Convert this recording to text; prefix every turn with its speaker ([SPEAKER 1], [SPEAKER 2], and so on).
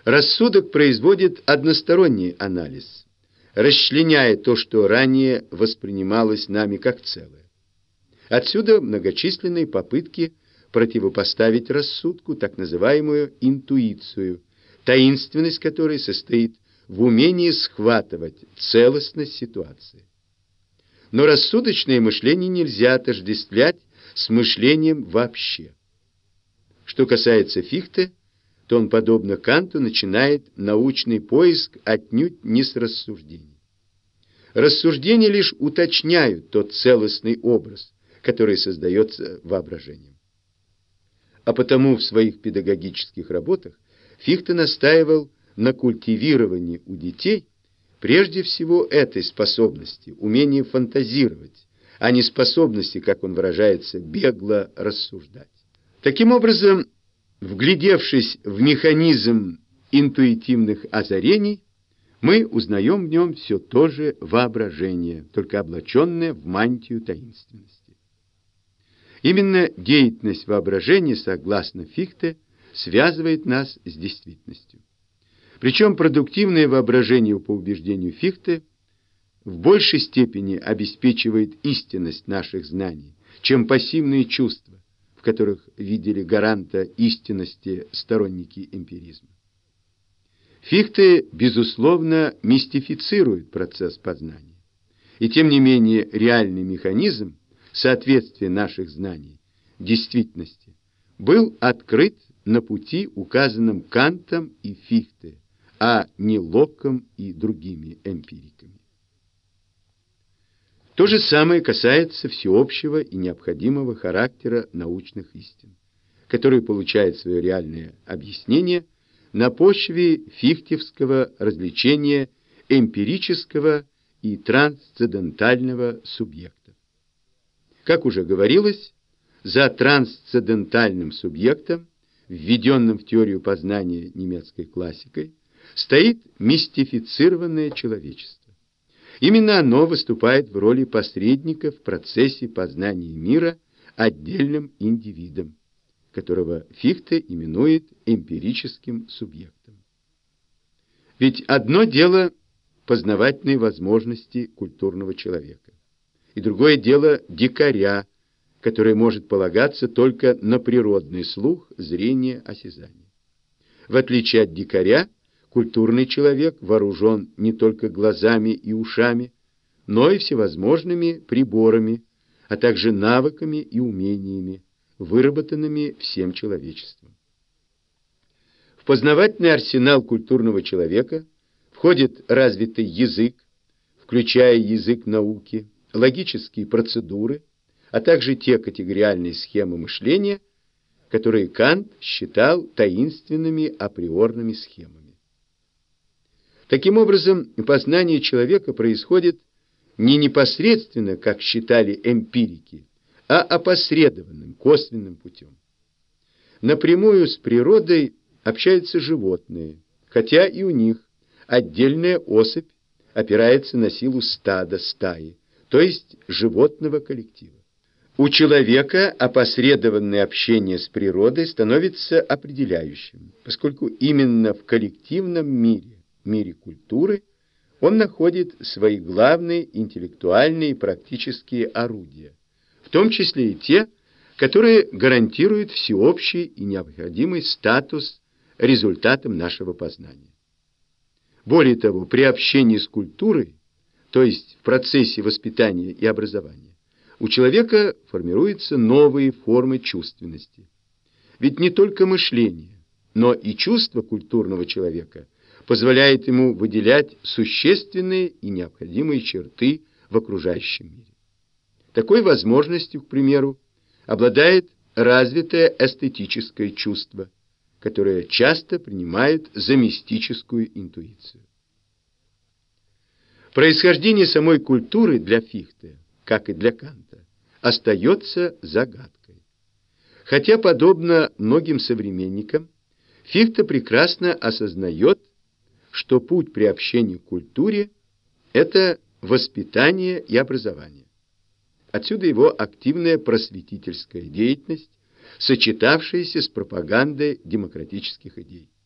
[SPEAKER 1] Рассудок производит односторонний анализ, расчленяя то, что ранее воспринималось нами как целое. Отсюда многочисленные попытки противопоставить рассудку так называемую интуицию, таинственность которой состоит в умении схватывать целостность ситуации. Но рассудочное мышление нельзя отождествлять с мышлением вообще. Что касается Фихте, то он, подобно Канту, начинает научный поиск отнюдь не с рассуждений. Рассуждения лишь уточняют тот целостный образ, который создается воображением. А потому в своих педагогических работах Фихте настаивал на культивировании у детей прежде всего этой способности, умения фантазировать, а не способности, как он выражается, бегло рассуждать. Таким образом, вглядевшись в механизм интуитивных озарений, мы узнаем в нем все то же воображение, только облаченное в мантию таинственности. Именно деятельность воображения, согласно Фихте, связывает нас с действительностью. Причем продуктивное воображение, по убеждению Фихте, в большей степени обеспечивает истинность наших знаний, чем пассивные чувства, в которых видели гаранта истинности сторонники эмпиризма. Фихте, безусловно, мистифицирует процесс познания. И тем не менее реальный механизм соответствия наших знаний действительности был открыт на пути, указанном Кантом и Фихте, а не Локком и другими эмпириками. То же самое касается всеобщего и необходимого характера научных истин, который получает свое реальное объяснение на почве фихтевского развлечения эмпирического и трансцендентального субъектов. Как уже говорилось, за трансцендентальным субъектом, введенным в теорию познания немецкой классикой, стоит мистифицированное человечество. Именно оно выступает в роли посредника в процессе познания мира отдельным индивидом, которого Фихте именует эмпирическим субъектом. Ведь одно дело познавательные возможности культурного человека, и другое дело дикаря, который может полагаться только на природный слух, зрение, осязание. В отличие от дикаря, культурный человек вооружен не только глазами и ушами, но и всевозможными приборами, а также навыками и умениями, выработанными всем человечеством. В познавательный арсенал культурного человека входит развитый язык, включая язык науки, логические процедуры, а также те категориальные схемы мышления, которые Кант считал таинственными априорными схемами. Таким образом, познание человека происходит не непосредственно, как считали эмпирики, а опосредованным, косвенным путем. Напрямую с природой общаются животные, хотя и у них отдельная особь опирается на силу стада, стаи, то есть животного коллектива. У человека опосредованное общение с природой становится определяющим, поскольку именно в коллективном мире культуры, он находит свои главные интеллектуальные и практические орудия, в том числе и те, которые гарантируют всеобщий и необходимый статус результатом нашего познания. Более того, при общении с культурой, то есть в процессе воспитания и образования, у человека формируются новые формы чувственности. Ведь не только мышление, но и чувство культурного человека позволяет ему выделять существенные и необходимые черты в окружающем мире. Такой возможностью, к примеру, обладает развитое эстетическое чувство, которое часто принимают за мистическую интуицию. Происхождение самой культуры для Фихте, как и для Канта, остается загадкой. Хотя, подобно многим современникам, Фихте прекрасно осознает, что путь приобщения к культуре – это воспитание и образование. Отсюда его активная просветительская деятельность, сочетавшаяся с пропагандой демократических идей.